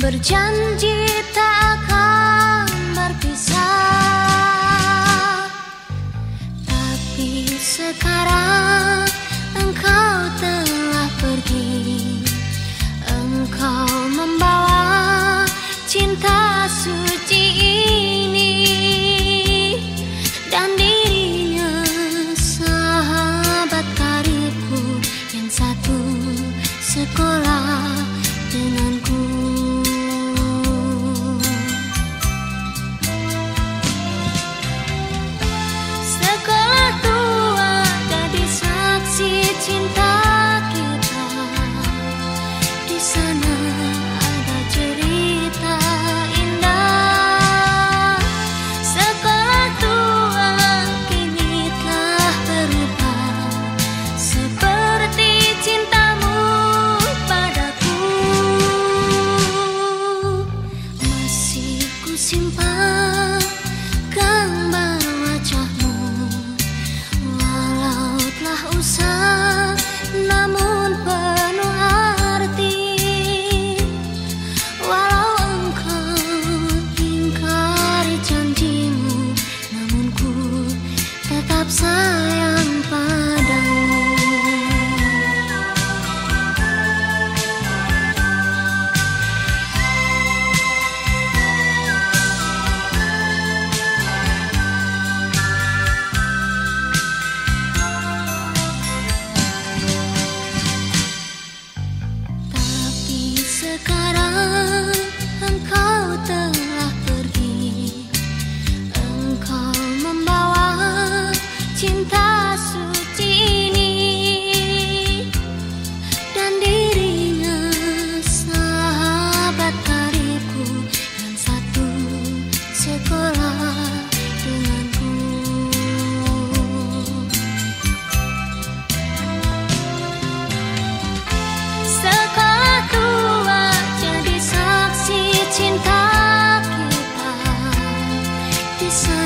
Berjanji tak akan berpisah, tapi sekarang engkau telah pergi. Engkau membawa cinta suci ini dan dirinya sahabat karibku yang satu sekolah denganku. Cinta kita di sana ada cerita indah. Sekolah tua kini telah berubah seperti cintamu padaku. Masih ku simpan gambar wajahmu, walau telah usang namun penuh arti. Walau engkau ingkari janjimu, namun ku tetap sayang padamu. Sekarang engkau telah pergi. Engkau membawa cinta suci ini dan dirinya sahabat karibku yang satu sekolah denganku. Sekolah tua cinta kita di sana.